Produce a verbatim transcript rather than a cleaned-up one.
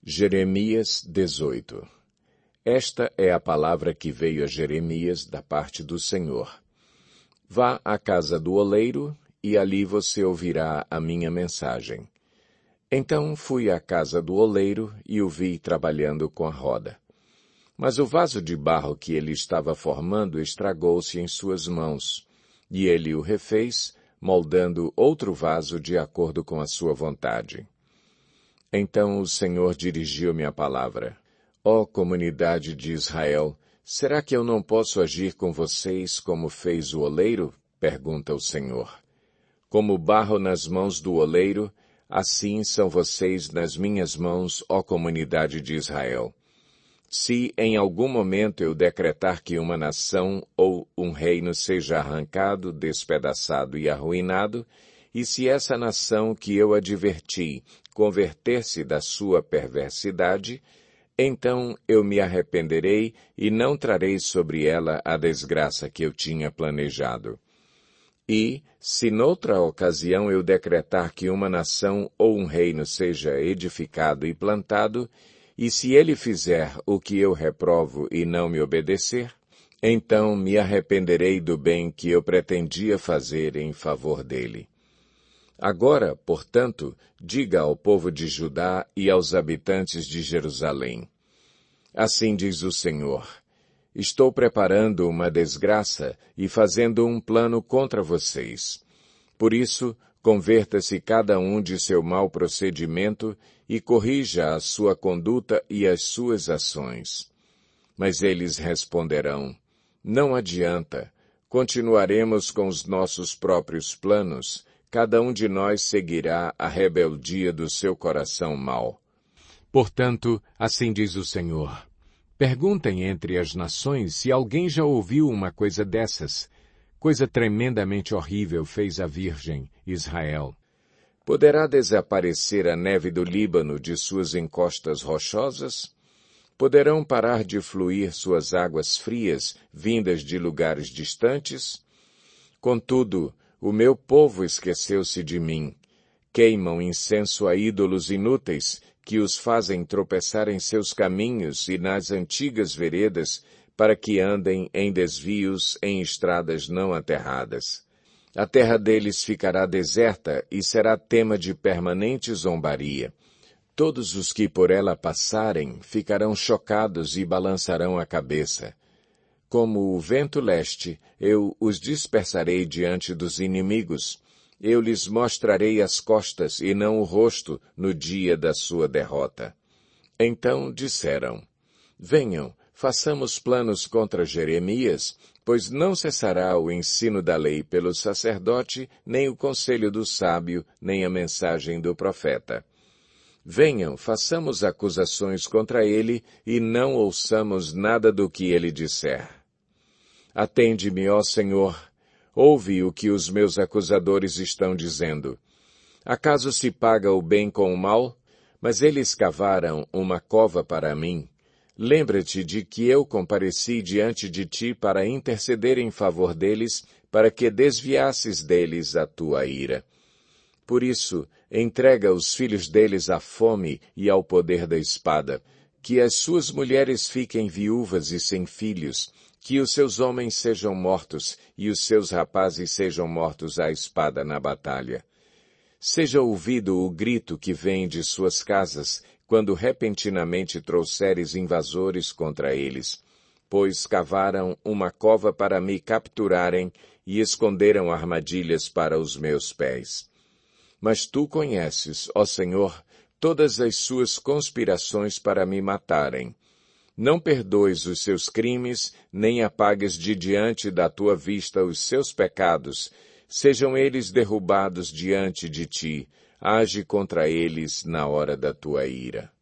Jeremias dezoito. Esta é a palavra que veio a Jeremias da parte do Senhor. Vá à casa do oleiro, e ali você ouvirá a minha mensagem. Então fui à casa do oleiro e o vi trabalhando com a roda. Mas o vaso de barro que ele estava formando estragou-se em suas mãos, e ele o refez, moldando outro vaso de acordo com a sua vontade. Então o Senhor dirigiu-me a palavra. Ó comunidade de Israel, será que eu não posso agir com vocês como fez o oleiro? Pergunta o Senhor. Como barro nas mãos do oleiro, assim são vocês nas minhas mãos, ó comunidade de Israel. Se em algum momento eu decretar que uma nação ou um reino seja arrancado, despedaçado e arruinado, e se essa nação que eu adverti converter-se da sua perversidade, então eu me arrependerei e não trarei sobre ela a desgraça que eu tinha planejado. E, se noutra ocasião eu decretar que uma nação ou um reino seja edificado e plantado, e se ele fizer o que eu reprovo e não me obedecer, então me arrependerei do bem que eu pretendia fazer em favor dele. Agora, portanto, diga ao povo de Judá e aos habitantes de Jerusalém. Assim diz o Senhor, estou preparando uma desgraça e fazendo um plano contra vocês. Por isso, converta-se cada um de seu mau procedimento e corrija a sua conduta e as suas ações. Mas eles responderão, não adianta, continuaremos com os nossos próprios planos, cada um de nós seguirá a rebeldia do seu coração mau. Portanto, assim diz o Senhor, perguntem entre as nações se alguém já ouviu uma coisa dessas. Coisa tremendamente horrível fez a Virgem, Israel. Poderá desaparecer a neve do Líbano de suas encostas rochosas? Poderão parar de fluir suas águas frias, vindas de lugares distantes? Contudo, o meu povo esqueceu-se de mim. Queimam incenso a ídolos inúteis, que os fazem tropeçar em seus caminhos e nas antigas veredas, para que andem em desvios em estradas não aterradas. A terra deles ficará deserta e será tema de permanente zombaria. Todos os que por ela passarem ficarão chocados e balançarão a cabeça. Como o vento leste, eu os dispersarei diante dos inimigos. Eu lhes mostrarei as costas e não o rosto no dia da sua derrota. Então disseram, venham, façamos planos contra Jeremias, pois não cessará o ensino da lei pelo sacerdote, nem o conselho do sábio, nem a mensagem do profeta. Venham, façamos acusações contra ele e não ouçamos nada do que ele disser. Atende-me, ó Senhor, ouve o que os meus acusadores estão dizendo. Acaso se paga o bem com o mal? Mas eles cavaram uma cova para mim. Lembra-te de que eu compareci diante de ti para interceder em favor deles, para que desviasses deles a tua ira. Por isso, entrega os filhos deles à fome e ao poder da espada, que as suas mulheres fiquem viúvas e sem filhos, que os seus homens sejam mortos e os seus rapazes sejam mortos à espada na batalha. Seja ouvido o grito que vem de suas casas, quando repentinamente trouxeres invasores contra eles, pois cavaram uma cova para me capturarem e esconderam armadilhas para os meus pés. Mas tu conheces, ó Senhor, todas as suas conspirações para me matarem. Não perdoes os seus crimes, nem apagues de diante da tua vista os seus pecados. Sejam eles derrubados diante de ti. Age contra eles na hora da tua ira.